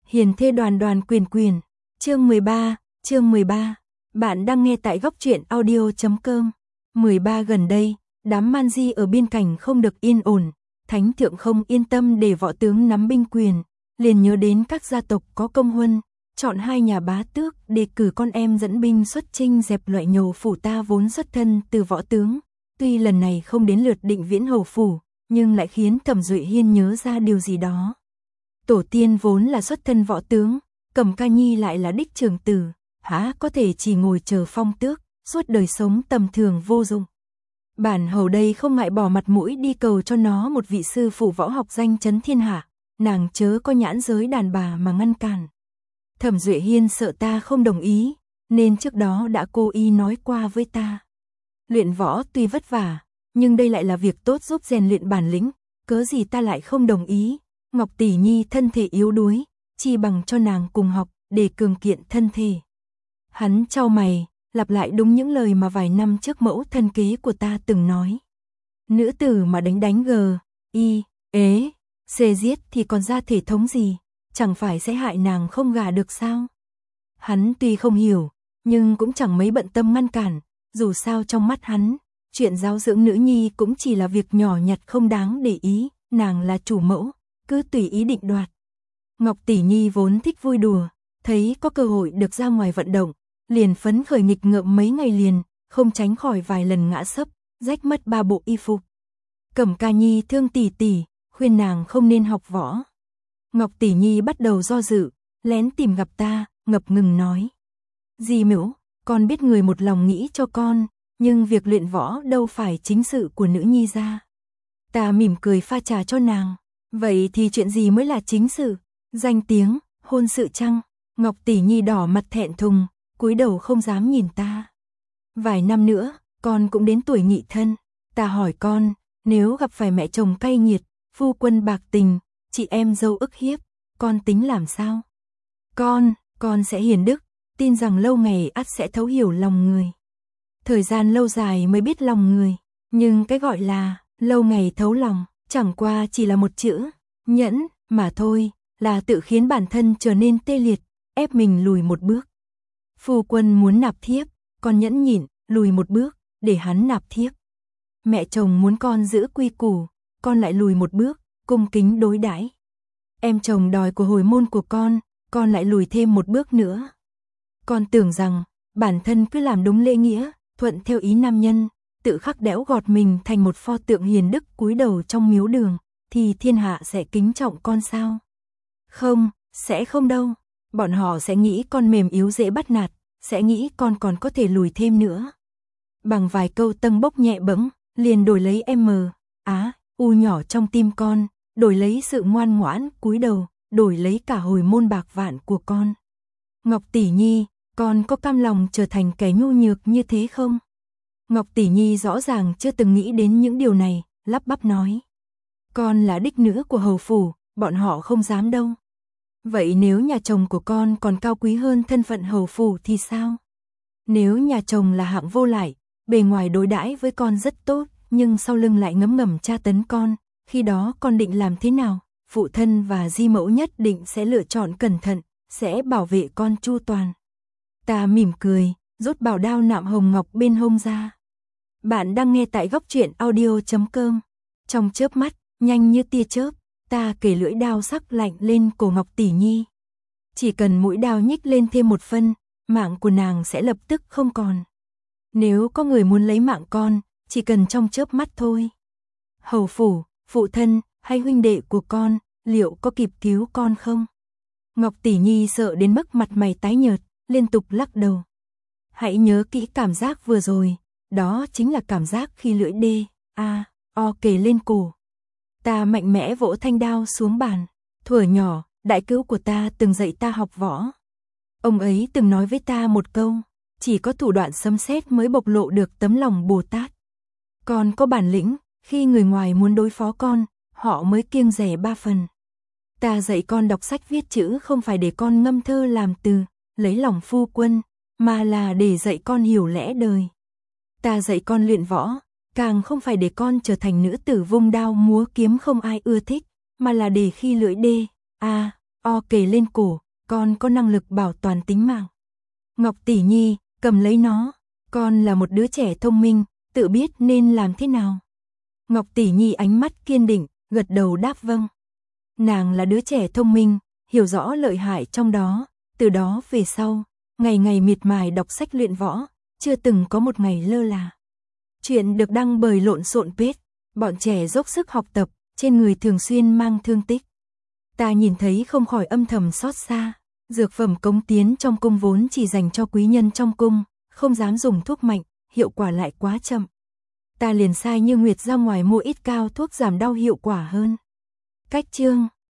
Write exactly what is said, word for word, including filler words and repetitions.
Hiền thê đoàn đoàn quyền quyền, chương mười ba, chương mười ba. Bạn đang nghe tại góc truyện audio chấm com. mười ba Gần đây, đám man di ở biên cảnh không được yên ổn, thánh thượng không yên tâm để võ tướng nắm binh quyền, liền nhớ đến các gia tộc có công huân, chọn hai nhà bá tước để cử con em dẫn binh xuất chinh dẹp loại nhầu phủ ta vốn xuất thân từ võ tướng. Tuy lần này không đến lượt Định Viễn hầu phủ, nhưng lại khiến Thẩm Duệ Hiên nhớ ra điều gì đó. Tổ tiên vốn là xuất thân võ tướng, Cẩm Ca Nhi lại là đích trưởng tử, há có thể chỉ ngồi chờ phong tước, suốt đời sống tầm thường vô dụng. Bản hầu đây không ngại bỏ mặt mũi đi cầu cho nó một vị sư phụ võ học danh chấn thiên hạ, nàng chớ có nhãn giới đàn bà mà ngăn cản. Thẩm Duệ Hiên sợ ta không đồng ý, nên trước đó đã cố ý nói qua với ta. Luyện võ tuy vất vả, nhưng đây lại là việc tốt giúp rèn luyện bản lĩnh, cớ gì ta lại không đồng ý. Ngọc tỷ nhi thân thể yếu đuối, chi bằng cho nàng cùng học, để cường kiện thân thể. Hắn chau mày, lặp lại đúng những lời mà vài năm trước mẫu thân kế của ta từng nói. Nữ tử mà đánh đánh gờ, y, ế, xê giết thì còn ra thể thống gì, chẳng phải sẽ hại nàng không gả được sao? Hắn tuy không hiểu, nhưng cũng chẳng mấy bận tâm ngăn cản, dù sao trong mắt hắn, chuyện giáo dưỡng nữ nhi cũng chỉ là việc nhỏ nhặt không đáng để ý, nàng là chủ mẫu, cứ tùy ý định đoạt. Ngọc tỷ nhi vốn thích vui đùa, thấy có cơ hội được ra ngoài vận động, liền phấn khởi nghịch ngợm mấy ngày liền, không tránh khỏi vài lần ngã sấp, rách mất ba bộ y phục. Cẩm Ca Nhi thương tỷ tỷ, khuyên nàng không nên học võ. Ngọc tỷ nhi bắt đầu do dự, lén tìm gặp ta, ngập ngừng nói: "Dì Mễu, con biết người một lòng nghĩ cho con, nhưng việc luyện võ đâu phải chính sự của nữ nhi ra." Ta mỉm cười pha trà cho nàng: "Vậy thì chuyện gì mới là chính sự? Danh tiếng, hôn sự chăng?" Ngọc tỷ nhi đỏ mặt thẹn thùng, cúi đầu không dám nhìn ta. "Vài năm nữa, con cũng đến tuổi nghị thân." Ta hỏi con, nếu gặp phải mẹ chồng cay nghiệt, phu quân bạc tình, chị em dâu ức hiếp, con tính làm sao? Con, con sẽ hiền đức, tin rằng lâu ngày ắt sẽ thấu hiểu lòng người. Thời gian lâu dài mới biết lòng người, nhưng cái gọi là lâu ngày thấu lòng, chẳng qua chỉ là một chữ, nhẫn, mà thôi, là tự khiến bản thân trở nên tê liệt, ép mình lùi một bước. Phu quân muốn nạp thiếp, con nhẫn nhịn, lùi một bước, để hắn nạp thiếp. Mẹ chồng muốn con giữ quy củ, con lại lùi một bước, cung kính đối đãi. Em chồng đòi của hồi môn của con, con lại lùi thêm một bước nữa. Con tưởng rằng, bản thân cứ làm đúng lễ nghĩa, thuận theo ý nam nhân, tự khắc đẽo gọt mình thành một pho tượng hiền đức cúi đầu trong miếu đường, thì thiên hạ sẽ kính trọng con sao? Không, sẽ không đâu. Bọn họ sẽ nghĩ con mềm yếu dễ bắt nạt, sẽ nghĩ con còn có thể lùi thêm nữa. Bằng vài câu tâng bốc nhẹ bẫng, liền đổi lấy M, Á, U nhỏ trong tim con, đổi lấy sự ngoan ngoãn, cúi đầu, đổi lấy cả hồi môn bạc vạn của con. Ngọc tỷ nhi, con có cam lòng trở thành kẻ nhu nhược như thế không? Ngọc tỷ nhi rõ ràng chưa từng nghĩ đến những điều này, lắp bắp nói: "Con là đích nữ của hầu phủ, bọn họ không dám đâu." "Vậy nếu nhà chồng của con còn cao quý hơn thân phận hầu phủ thì sao? Nếu nhà chồng là hạng vô lại, bề ngoài đối đãi với con rất tốt, nhưng sau lưng lại ngấm ngầm tra tấn con, khi đó con định làm thế nào?" Phụ thân và di mẫu nhất định sẽ lựa chọn cẩn thận, sẽ bảo vệ con chu toàn. Ta mỉm cười, rút bảo đao nạm hồng ngọc bên hông ra. Bạn đang nghe tại góc truyện audio chấm com. Trong chớp mắt, nhanh như tia chớp, ta kề lưỡi đao sắc lạnh lên cổ Ngọc tỷ nhi. Chỉ cần mũi đao nhích lên thêm một phân, mạng của nàng sẽ lập tức không còn. Nếu có người muốn lấy mạng con, chỉ cần trong chớp mắt thôi. Hầu phủ, phụ thân hay huynh đệ của con, liệu có kịp cứu con không? Ngọc tỷ nhi sợ đến mức mặt mày tái nhợt, liên tục lắc đầu. Hãy nhớ kỹ cảm giác vừa rồi, đó chính là cảm giác khi lưỡi đê, a, o kề lên cổ. Ta mạnh mẽ vỗ thanh đao xuống bàn. Thuở nhỏ, đại cứu của ta từng dạy ta học võ. Ông ấy từng nói với ta một câu, chỉ có thủ đoạn sấm sét mới bộc lộ được tấm lòng Bồ Tát. Con có bản lĩnh, khi người ngoài muốn đối phó con, họ mới kiêng dè ba phần. Ta dạy con đọc sách viết chữ không phải để con ngâm thơ làm từ, lấy lòng phu quân, mà là để dạy con hiểu lẽ đời. Ta dạy con luyện võ, càng không phải để con trở thành nữ tử vung đao múa kiếm không ai ưa thích, mà là để khi lưỡi đê, a, o kề lên cổ, con có năng lực bảo toàn tính mạng. Ngọc tỷ nhi, cầm lấy nó, con là một đứa trẻ thông minh, tự biết nên làm thế nào. Ngọc tỷ nhi ánh mắt kiên định, gật đầu đáp vâng. Nàng là đứa trẻ thông minh, hiểu rõ lợi hại trong đó, từ đó về sau, ngày ngày miệt mài đọc sách luyện võ, chưa từng có một ngày lơ là. Chuyện được đăng bởi Lộn Xộn Page, bọn trẻ dốc sức học tập, trên người thường xuyên mang thương tích. Ta nhìn thấy không khỏi âm thầm xót xa, dược phẩm cống tiến trong cung vốn chỉ dành cho quý nhân trong cung, không dám dùng thuốc mạnh, hiệu quả lại quá chậm. Ta liền sai Như Nguyệt ra ngoài mua ít cao thuốc giảm đau hiệu quả hơn. Cách chương